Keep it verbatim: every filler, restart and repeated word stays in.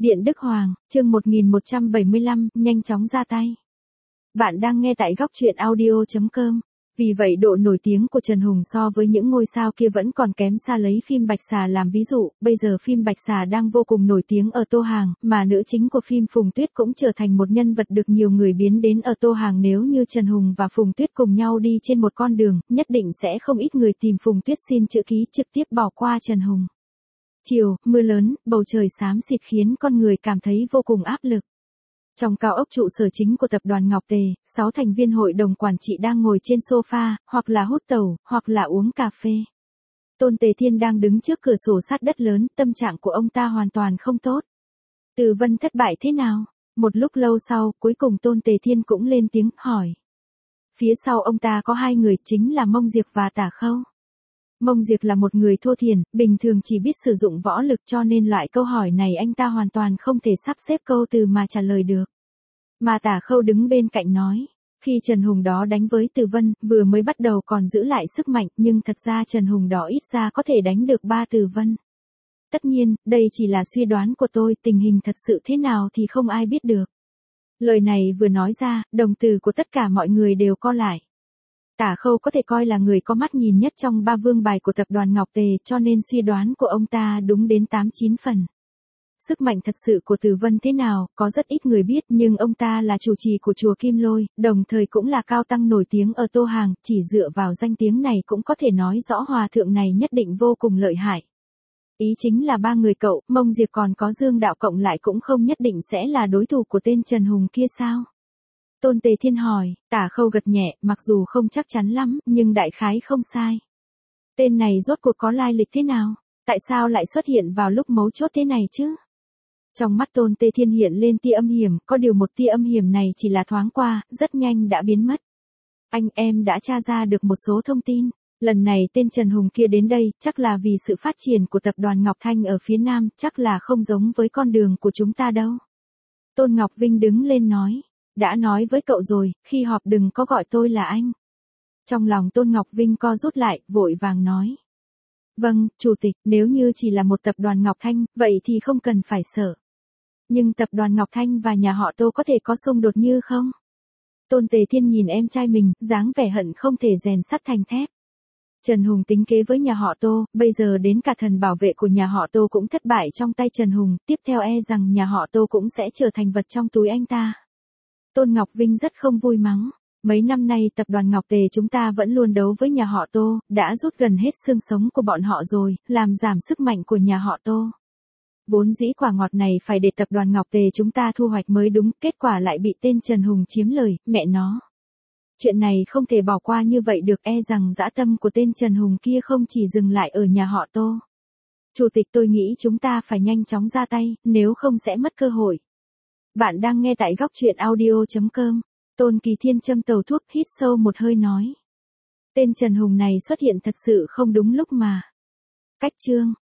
Điện Đức Hoàng, chương một nghìn một trăm bảy mươi lăm, nhanh chóng ra tay. Bạn đang nghe tại góc truyện audio chấm com. Vì vậy độ nổi tiếng của Trần Hùng so với những ngôi sao kia vẫn còn kém xa, lấy phim Bạch Xà làm ví dụ, bây giờ phim Bạch Xà đang vô cùng nổi tiếng ở Tô Hàng, mà nữ chính của phim Phùng Tuyết cũng trở thành một nhân vật được nhiều người biến đến ở Tô Hàng. Nếu như Trần Hùng và Phùng Tuyết cùng nhau đi trên một con đường, nhất định sẽ không ít người tìm Phùng Tuyết xin chữ ký, trực tiếp bỏ qua Trần Hùng. Chiều, mưa lớn, bầu trời xám xịt khiến con người cảm thấy vô cùng áp lực. Trong cao ốc trụ sở chính của tập đoàn Ngọc Tề, sáu thành viên hội đồng quản trị đang ngồi trên sofa, hoặc là hút tẩu, hoặc là uống cà phê. Tôn Tề Thiên đang đứng trước cửa sổ sát đất lớn, tâm trạng của ông ta hoàn toàn không tốt. Từ Vân thất bại thế nào? Một lúc lâu sau, cuối cùng Tôn Tề Thiên cũng lên tiếng hỏi. Phía sau ông ta có hai người, chính là Mông Diệp và Tả Khâu. Mông Diệp là một người thô thiển, bình thường chỉ biết sử dụng võ lực, cho nên loại câu hỏi này anh ta hoàn toàn không thể sắp xếp câu từ mà trả lời được. Mà Tả Khâu đứng bên cạnh nói, khi Trần Hùng đó đánh với Từ Vân, vừa mới bắt đầu còn giữ lại sức mạnh, nhưng thật ra Trần Hùng đó ít ra có thể đánh được ba Từ Vân. Tất nhiên, đây chỉ là suy đoán của tôi, tình hình thật sự thế nào thì không ai biết được. Lời này vừa nói ra, đồng tử của tất cả mọi người đều co lại. Tả Khâu có thể coi là người có mắt nhìn nhất trong ba vương bài của tập đoàn Ngọc Tề, cho nên suy đoán của ông ta đúng đến tám chín phần. Sức mạnh thật sự của Từ Vân thế nào, có rất ít người biết, nhưng ông ta là chủ trì của chùa Kim Lôi, đồng thời cũng là cao tăng nổi tiếng ở Tô Hàng, chỉ dựa vào danh tiếng này cũng có thể nói rõ hòa thượng này nhất định vô cùng lợi hại. Ý chính là ba người cậu, Mông Diệp còn có Dương Đạo cộng lại cũng không nhất định sẽ là đối thủ của tên Trần Hùng kia sao? Tôn Tề Thiên hỏi, Tả Khâu gật nhẹ, mặc dù không chắc chắn lắm, nhưng đại khái không sai. Tên này rốt cuộc có lai lịch thế nào? Tại sao lại xuất hiện vào lúc mấu chốt thế này chứ? Trong mắt Tôn Tề Thiên hiện lên tia âm hiểm, có điều một tia âm hiểm này chỉ là thoáng qua, rất nhanh đã biến mất. Anh em đã tra ra được một số thông tin. Lần này tên Trần Hùng kia đến đây, chắc là vì sự phát triển của tập đoàn Ngọc Thanh ở phía Nam, chắc là không giống với con đường của chúng ta đâu. Tôn Ngọc Vinh đứng lên nói. Đã nói với cậu rồi, khi họp đừng có gọi tôi là anh. Trong lòng Tôn Ngọc Vinh co rút lại, vội vàng nói. Vâng, Chủ tịch, nếu như chỉ là một tập đoàn Ngọc Thanh, vậy thì không cần phải sợ. Nhưng tập đoàn Ngọc Thanh và nhà họ Tô có thể có xung đột như không? Tôn Tề Thiên nhìn em trai mình, dáng vẻ hận không thể rèn sắt thành thép. Trần Hùng tính kế với nhà họ Tô, bây giờ đến cả thần bảo vệ của nhà họ Tô cũng thất bại trong tay Trần Hùng, tiếp theo e rằng nhà họ Tô cũng sẽ trở thành vật trong túi anh ta. Tôn Ngọc Vinh rất không vui mắng. Mấy năm nay tập đoàn Ngọc Tề chúng ta vẫn luôn đấu với nhà họ Tô, đã rút gần hết xương sống của bọn họ rồi, làm giảm sức mạnh của nhà họ Tô. Vốn dĩ quả ngọt này phải để tập đoàn Ngọc Tề chúng ta thu hoạch mới đúng, kết quả lại bị tên Trần Hùng chiếm lời, mẹ nó. Chuyện này không thể bỏ qua như vậy được, e rằng dã tâm của tên Trần Hùng kia không chỉ dừng lại ở nhà họ Tô. Chủ tịch, tôi nghĩ chúng ta phải nhanh chóng ra tay, nếu không sẽ mất cơ hội. Bạn đang nghe tại góc truyện audio chấm com. Tôn Kỳ Thiên châm tàu thuốc, hít sâu một hơi nói. Tên Trần Hùng này xuất hiện thật sự không đúng lúc mà. Cách chương.